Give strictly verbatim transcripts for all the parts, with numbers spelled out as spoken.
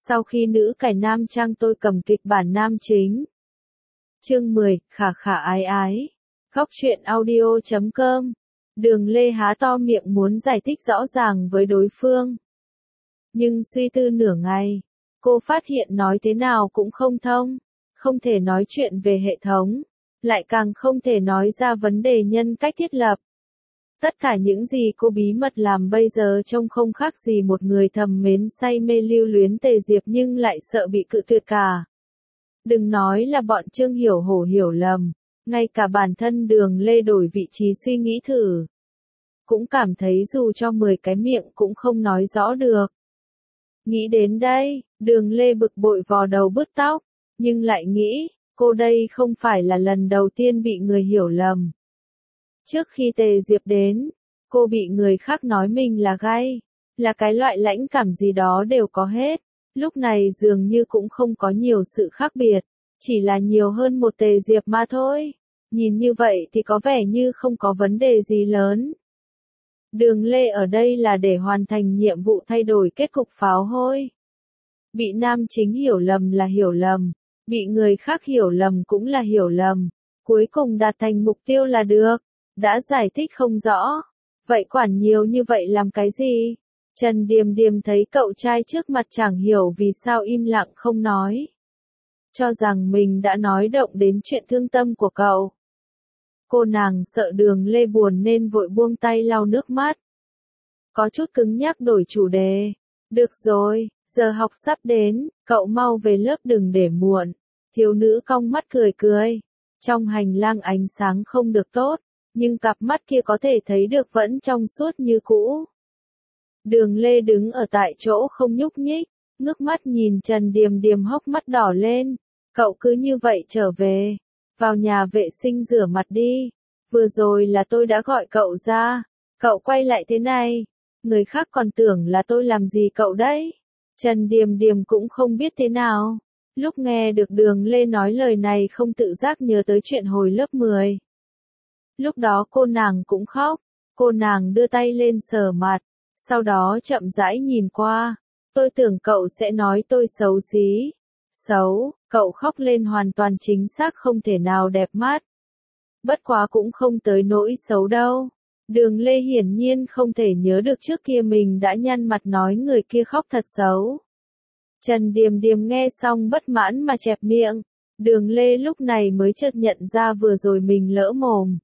Sau khi nữ cải nam trang tôi cầm kịch bản nam chính. Chương mười, khả khả ái ái. Góc truyện audio chấm com. Đường Lê há to miệng muốn giải thích rõ ràng với đối phương. Nhưng suy tư nửa ngày, cô phát hiện nói thế nào cũng không thông, không thể nói chuyện về hệ thống, lại càng không thể nói ra vấn đề nhân cách thiết lập. Tất cả những gì cô bí mật làm bây giờ trông không khác gì một người thầm mến say mê lưu luyến Tề Diệp nhưng lại sợ bị cự tuyệt cả. Đừng nói là bọn Trương Hiểu Hổ hiểu lầm, ngay cả bản thân Đường Lê đổi vị trí suy nghĩ thử. Cũng cảm thấy dù cho mười cái miệng cũng không nói rõ được. Nghĩ đến đây, Đường Lê bực bội vò đầu bứt tóc, nhưng lại nghĩ, cô đây không phải là lần đầu tiên bị người hiểu lầm. Trước khi Tề Diệp đến, cô bị người khác nói mình là gay, là cái loại lãnh cảm gì đó đều có hết. Lúc này dường như cũng không có nhiều sự khác biệt, chỉ là nhiều hơn một Tề Diệp mà thôi. Nhìn như vậy thì có vẻ như không có vấn đề gì lớn. Đường Lê ở đây là để hoàn thành nhiệm vụ thay đổi kết cục pháo hôi. Bị nam chính hiểu lầm là hiểu lầm, bị người khác hiểu lầm cũng là hiểu lầm, cuối cùng đạt thành mục tiêu là được. Đã giải thích không rõ, vậy quản nhiều như vậy làm cái gì? Trần Điềm Điềm thấy cậu trai trước mặt chẳng hiểu vì sao im lặng không nói. Cho rằng mình đã nói động đến chuyện thương tâm của cậu. Cô nàng sợ Đường Lê buồn nên vội buông tay lau nước mắt. Có chút cứng nhắc đổi chủ đề. Được rồi, giờ học sắp đến, cậu mau về lớp đừng để muộn. Thiếu nữ cong mắt cười cười. Trong hành lang ánh sáng không được tốt, nhưng cặp mắt kia có thể thấy được vẫn trong suốt như cũ. Đường Lê đứng ở tại chỗ không nhúc nhích, ngước mắt nhìn Trần Điềm Điềm hốc mắt đỏ lên. Cậu cứ như vậy trở về, vào nhà vệ sinh rửa mặt đi. Vừa rồi là tôi đã gọi cậu ra, cậu quay lại thế này, người khác còn tưởng là tôi làm gì cậu đấy. Trần Điềm Điềm cũng không biết thế nào. Lúc nghe được Đường Lê nói lời này không tự giác nhớ tới chuyện hồi lớp mười. Lúc đó cô nàng cũng khóc, cô nàng đưa tay lên sờ mặt, sau đó chậm rãi nhìn qua. Tôi tưởng cậu sẽ nói tôi xấu xí. Xấu, cậu khóc lên hoàn toàn chính xác không thể nào đẹp mắt. Bất quá cũng không tới nỗi xấu đâu. Đường Lê hiển nhiên không thể nhớ được trước kia mình đã nhăn mặt nói người kia khóc thật xấu. Trần Điềm Điềm nghe xong bất mãn mà chẹp miệng. Đường Lê lúc này mới chợt nhận ra vừa rồi mình lỡ mồm.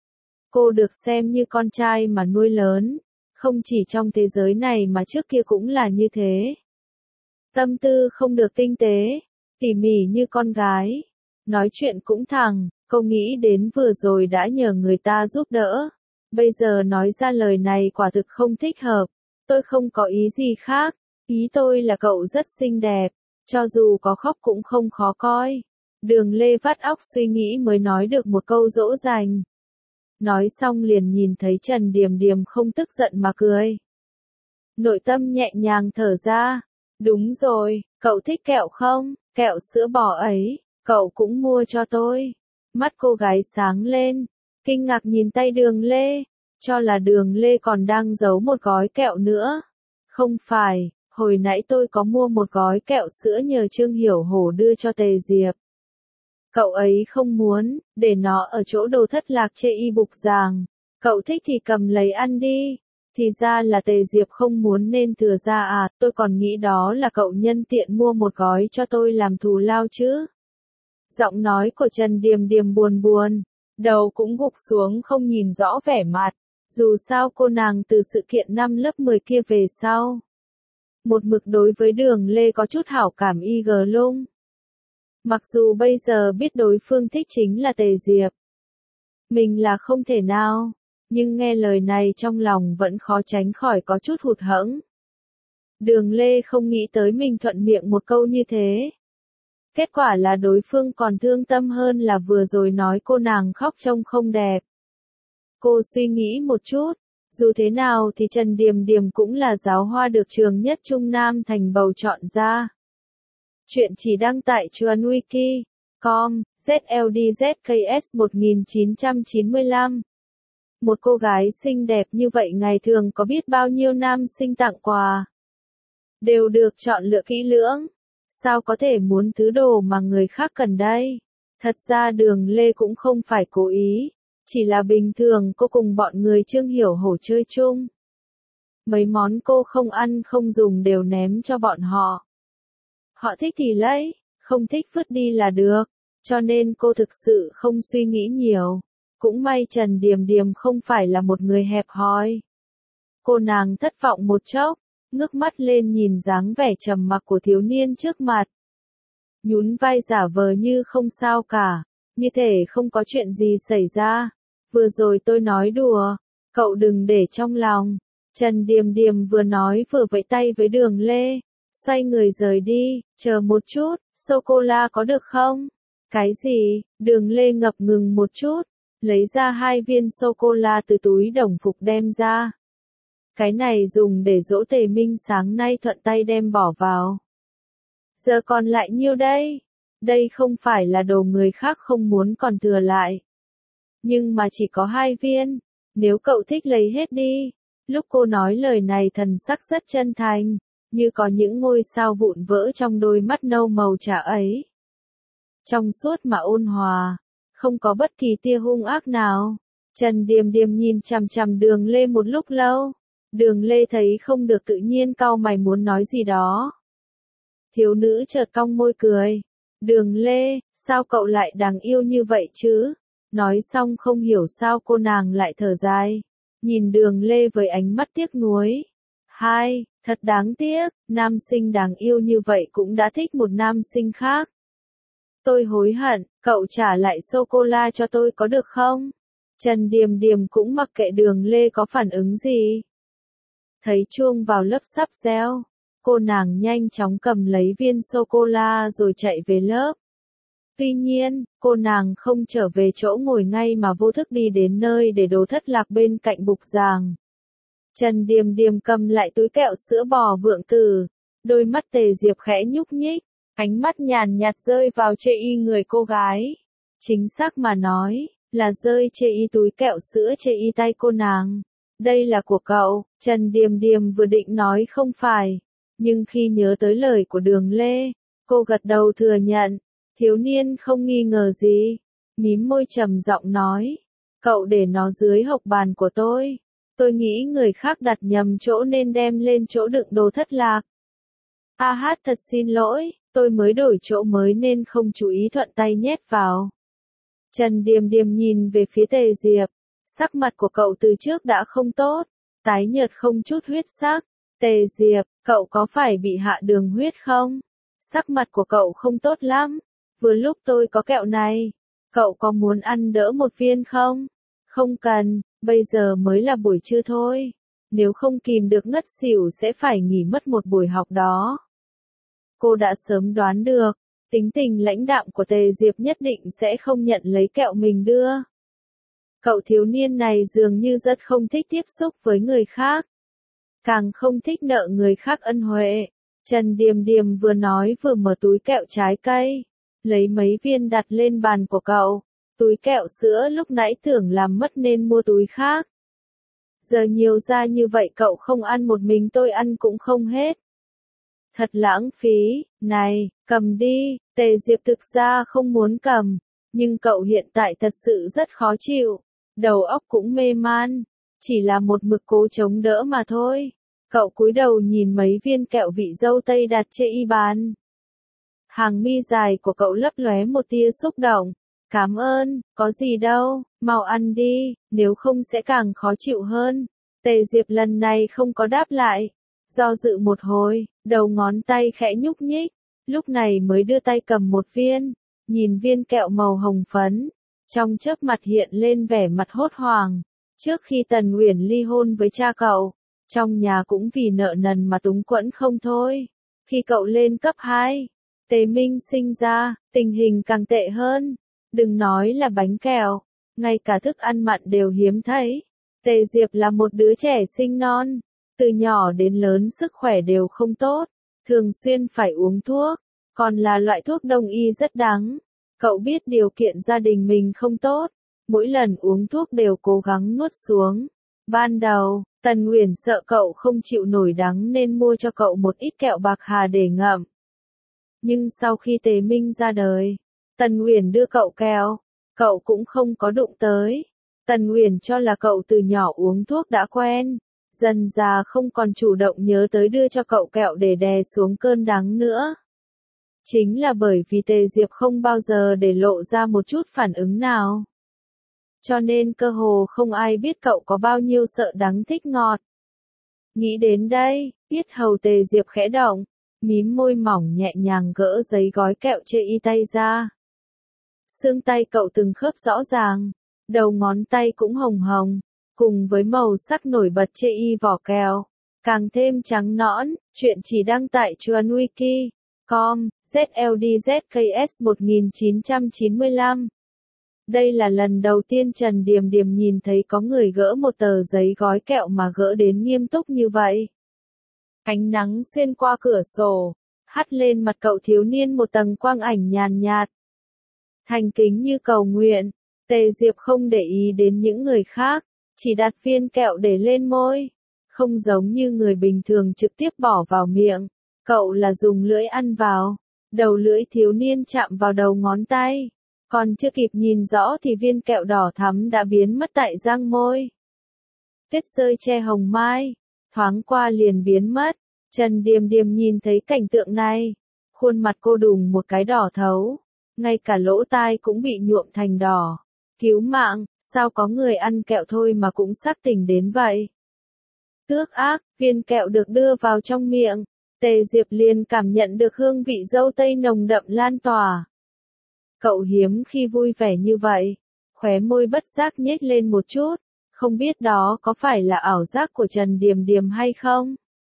Cô được xem như con trai mà nuôi lớn, không chỉ trong thế giới này mà trước kia cũng là như thế. Tâm tư không được tinh tế, tỉ mỉ như con gái. Nói chuyện cũng thẳng, cô nghĩ đến vừa rồi đã nhờ người ta giúp đỡ. Bây giờ nói ra lời này quả thực không thích hợp. Tôi không có ý gì khác, ý tôi là cậu rất xinh đẹp, cho dù có khóc cũng không khó coi. Đường Lê vắt óc suy nghĩ mới nói được một câu dỗ dành. Nói xong liền nhìn thấy Trần Điềm Điềm không tức giận mà cười. Nội tâm nhẹ nhàng thở ra. Đúng rồi, cậu thích kẹo không? Kẹo sữa bò ấy, cậu cũng mua cho tôi. Mắt cô gái sáng lên, kinh ngạc nhìn tay Đường Lê, cho là Đường Lê còn đang giấu một gói kẹo nữa. Không phải, hồi nãy tôi có mua một gói kẹo sữa nhờ Trương Hiểu Hổ đưa cho Tề Diệp. Cậu ấy không muốn, để nó ở chỗ đồ thất lạc chê y bục giảng. Cậu thích thì cầm lấy ăn đi. Thì ra là Tề Diệp không muốn nên thừa ra à, tôi còn nghĩ đó là cậu nhân tiện mua một gói cho tôi làm thù lao chứ. Giọng nói của Trần Điềm Điềm buồn buồn, đầu cũng gục xuống không nhìn rõ vẻ mặt. Dù sao cô nàng từ sự kiện năm lớp mười kia về sau. Một mực đối với Đường Lê có chút hảo cảm y gờ lung. Mặc dù bây giờ biết đối phương thích chính là Tề Diệp. Mình là không thể nào, nhưng nghe lời này trong lòng vẫn khó tránh khỏi có chút hụt hẫng. Đường Lê không nghĩ tới mình thuận miệng một câu như thế. Kết quả là đối phương còn thương tâm hơn là vừa rồi nói cô nàng khóc trông không đẹp. Cô suy nghĩ một chút, dù thế nào thì Trần Điềm Điềm cũng là giáo hoa được trường nhất Trung Nam thành bầu chọn ra. Chuyện chỉ đăng tại Chuan Wiki chấm com, Z L D Z K S một nghìn chín trăm chín mươi lăm. Một cô gái xinh đẹp như vậy ngày thường có biết bao nhiêu nam sinh tặng quà. Đều được chọn lựa kỹ lưỡng, Sao có thể muốn thứ đồ mà người khác cần đây? Thật ra Đường Lê cũng không phải cố ý, chỉ là bình thường cô cùng bọn người Trương Hiểu Hổ chơi chung. Mấy món cô không ăn không dùng đều ném cho bọn họ. Họ thích thì lấy, không thích vứt đi là được, cho nên cô thực sự không suy nghĩ nhiều. Cũng may Trần Điềm Điềm không phải là một người hẹp hòi. Cô nàng thất vọng một chốc, ngước mắt lên nhìn dáng vẻ trầm mặc của thiếu niên trước mặt. Nhún vai giả vờ như không sao cả, như thể không có chuyện gì xảy ra. Vừa rồi tôi nói đùa, cậu đừng để trong lòng. Trần Điềm Điềm vừa nói vừa vẫy tay với Đường Lê, xoay người rời đi, chờ một chút, sô-cô-la có được không? Cái gì? Đường Lê ngập ngừng một chút, lấy ra hai viên sô-cô-la từ túi đồng phục đem ra. Cái này dùng để dỗ Tề Minh sáng nay thuận tay đem bỏ vào. Giờ còn lại nhiêu đây? Đây không phải là đồ người khác không muốn còn thừa lại. Nhưng mà chỉ có hai viên, nếu cậu thích lấy hết đi. Lúc cô nói lời này thần sắc rất chân thành, như có những ngôi sao vụn vỡ trong đôi mắt nâu màu trà ấy. Trong suốt mà ôn hòa, không có bất kỳ tia hung ác nào. Trần Điềm Điềm nhìn chằm chằm Đường Lê một lúc lâu. Đường Lê thấy không được tự nhiên cau mày muốn nói gì đó. Thiếu nữ chợt cong môi cười. Đường Lê, sao cậu lại đáng yêu như vậy chứ? Nói xong không hiểu sao cô nàng lại thở dài. Nhìn Đường Lê với ánh mắt tiếc nuối. Hai, thật đáng tiếc, nam sinh đáng yêu như vậy cũng đã thích một nam sinh khác. Tôi hối hận, cậu trả lại sô-cô-la cho tôi có được không? Trần Điềm Điềm cũng mặc kệ Đường Lê có phản ứng gì. Thấy chuông vào lớp sắp reo, cô nàng nhanh chóng cầm lấy viên sô-cô-la rồi chạy về lớp. Tuy nhiên, cô nàng không trở về chỗ ngồi ngay mà vô thức đi đến nơi để đồ thất lạc bên cạnh bục giảng. Trần Điềm Điềm cầm lại túi kẹo sữa bò Vượng Tử, đôi mắt Tề Diệp khẽ nhúc nhích, ánh mắt nhàn nhạt rơi vào chê y người cô gái. Chính xác mà nói, là rơi chê y túi kẹo sữa chê y tay cô nàng. Đây là của cậu. Trần Điềm Điềm vừa định nói không phải, nhưng khi nhớ tới lời của Đường Lê, cô gật đầu thừa nhận. Thiếu niên không nghi ngờ gì, mím môi trầm giọng nói, cậu để nó dưới hộc bàn của tôi. Tôi nghĩ người khác đặt nhầm chỗ nên đem lên chỗ đựng đồ thất lạc. A hát thật xin lỗi, tôi mới đổi chỗ mới nên không chú ý thuận tay nhét vào. Trần Điềm Điềm nhìn về phía Tề Diệp, sắc mặt của cậu từ trước đã không tốt, tái nhợt không chút huyết sắc. Tề Diệp, cậu có phải bị hạ đường huyết không? Sắc mặt của cậu không tốt lắm. Vừa lúc tôi có kẹo này, cậu có muốn ăn đỡ một viên không? Không cần, bây giờ mới là buổi trưa thôi. Nếu không kìm được ngất xỉu sẽ phải nghỉ mất một buổi học đó. Cô đã sớm đoán được, tính tình lãnh đạm của Tề Diệp nhất định sẽ không nhận lấy kẹo mình đưa. Cậu thiếu niên này dường như rất không thích tiếp xúc với người khác. Càng không thích nợ người khác ân huệ. Trần Điềm Điềm vừa nói vừa mở túi kẹo trái cây, lấy mấy viên đặt lên bàn của cậu. Túi kẹo sữa lúc nãy tưởng làm mất nên mua túi khác. Giờ nhiều ra như vậy cậu không ăn một mình tôi ăn cũng không hết. Thật lãng phí, này, cầm đi. Tề Diệp thực ra không muốn cầm, nhưng cậu hiện tại thật sự rất khó chịu, đầu óc cũng mê man, chỉ là một mực cố chống đỡ mà thôi. Cậu cúi đầu nhìn mấy viên kẹo vị dâu tây đặt trên y bàn. Hàng mi dài của cậu lấp lóe một tia xúc động. Cảm ơn, có gì đâu, mau ăn đi, nếu không sẽ càng khó chịu hơn. Tề Diệp lần này không có đáp lại. Do dự một hồi, đầu ngón tay khẽ nhúc nhích, lúc này mới đưa tay cầm một viên, nhìn viên kẹo màu hồng phấn. Trong chớp mặt hiện lên vẻ mặt hốt hoảng. Trước khi Tần Uyển ly hôn với cha cậu, trong nhà cũng vì nợ nần mà túng quẫn không thôi. Khi cậu lên cấp hai, Tề Minh sinh ra, tình hình càng tệ hơn. Đừng nói là bánh kẹo, ngay cả thức ăn mặn đều hiếm thấy. Tề Diệp là một đứa trẻ sinh non, từ nhỏ đến lớn sức khỏe đều không tốt, thường xuyên phải uống thuốc, còn là loại thuốc đông y rất đắng. Cậu biết điều kiện gia đình mình không tốt, mỗi lần uống thuốc đều cố gắng nuốt xuống. Ban đầu, Tần Uyển sợ cậu không chịu nổi đắng nên mua cho cậu một ít kẹo bạc hà để ngậm. Nhưng sau khi Tề Minh ra đời, Tần Uyển đưa cậu kẹo, cậu cũng không có đụng tới. Tần Uyển cho là cậu từ nhỏ uống thuốc đã quen, dần già không còn chủ động nhớ tới đưa cho cậu kẹo để đè xuống cơn đắng nữa. Chính là bởi vì Tề Diệp không bao giờ để lộ ra một chút phản ứng nào. Cho nên cơ hồ không ai biết cậu có bao nhiêu sợ đắng thích ngọt. Nghĩ đến đây, yết hầu Tề Diệp khẽ động, mím môi mỏng nhẹ nhàng gỡ giấy gói kẹo chê y tay ra. Xương tay cậu từng khớp rõ ràng, đầu ngón tay cũng hồng hồng, cùng với màu sắc nổi bật chê y vỏ kẹo, càng thêm trắng nõn. Chuyện chỉ đăng tại Chuan Wiki chấm com, Z L D Z K S một nghìn chín trăm chín mươi lăm. Đây là lần đầu tiên Trần Điềm Điềm nhìn thấy có người gỡ một tờ giấy gói kẹo mà gỡ đến nghiêm túc như vậy. Ánh nắng xuyên qua cửa sổ, hắt lên mặt cậu thiếu niên một tầng quang ảnh nhàn nhạt. Thành kính như cầu nguyện, Tề Diệp không để ý đến những người khác, chỉ đặt viên kẹo để lên môi. Không giống như người bình thường trực tiếp bỏ vào miệng, cậu là dùng lưỡi ăn vào. Đầu lưỡi thiếu niên chạm vào đầu ngón tay. Còn chưa kịp nhìn rõ thì viên kẹo đỏ thắm đã biến mất tại răng môi. Tuyết rơi che hồng mai, thoáng qua liền biến mất. Trần Điềm Điềm nhìn thấy cảnh tượng này, khuôn mặt cô đùng một cái đỏ thấu, ngay cả lỗ tai cũng bị nhuộm thành đỏ. Cứu mạng, sao có người ăn kẹo thôi mà cũng sắc tỉnh đến vậy? Tước ác, viên kẹo được đưa vào trong miệng, Tề Diệp liền cảm nhận được hương vị dâu tây nồng đậm lan tỏa. Cậu hiếm khi vui vẻ như vậy, khóe môi bất giác nhếch lên một chút, không biết đó có phải là ảo giác của Trần Điềm Điềm hay không?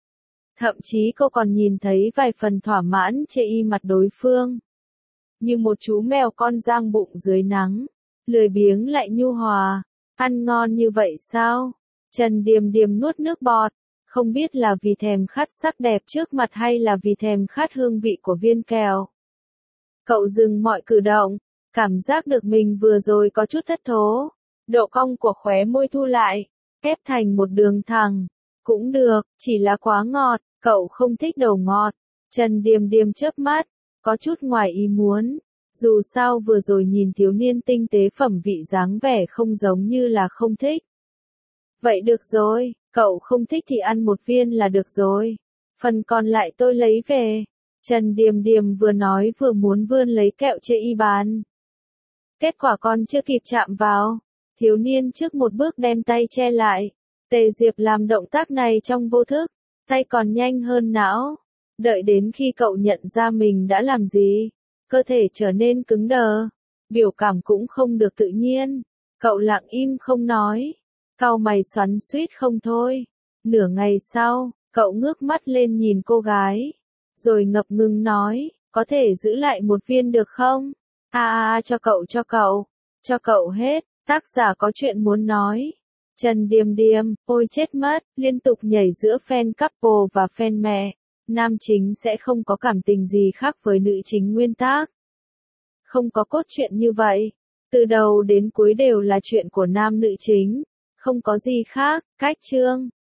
Thậm chí cô còn nhìn thấy vài phần thỏa mãn chê y mặt đối phương. Như một chú mèo con giang bụng dưới nắng, lười biếng lại nhu hòa, ăn ngon như vậy sao? Trần Điềm Điềm nuốt nước bọt, không biết là vì thèm khát sắc đẹp trước mặt hay là vì thèm khát hương vị của viên kẹo. Cậu dừng mọi cử động, cảm giác được mình vừa rồi có chút thất thố. Độ cong của khóe môi thu lại, ép thành một đường thẳng. Cũng được, chỉ là quá ngọt, cậu không thích đồ ngọt. Trần Điềm Điềm chớp mắt, có chút ngoài ý muốn. Dù sao vừa rồi nhìn thiếu niên tinh tế phẩm vị dáng vẻ không giống như là không thích. Vậy được rồi, cậu không thích thì ăn một viên là được rồi. Phần còn lại tôi lấy về. Trần Điềm Điềm vừa nói vừa muốn vươn lấy kẹo chê y bán. Kết quả còn chưa kịp chạm vào, thiếu niên trước một bước đem tay che lại. Tề Diệp làm động tác này trong vô thức, tay còn nhanh hơn não. Đợi đến khi cậu nhận ra mình đã làm gì, cơ thể trở nên cứng đờ, biểu cảm cũng không được tự nhiên. Cậu lặng im không nói, cau mày xoắn xuýt không thôi. Nửa ngày sau, cậu ngước mắt lên nhìn cô gái, rồi ngập ngừng nói, có thể giữ lại một viên được không? A a a cho cậu cho cậu, cho cậu hết, tác giả có chuyện muốn nói. Trần Điềm Điềm, ôi chết mất, liên tục nhảy giữa fan couple và fan mẹ. Nam chính sẽ không có cảm tình gì khác với nữ chính nguyên tác. Không có cốt truyện như vậy. Từ đầu đến cuối đều là chuyện của nam nữ chính. Không có gì khác, cách chương.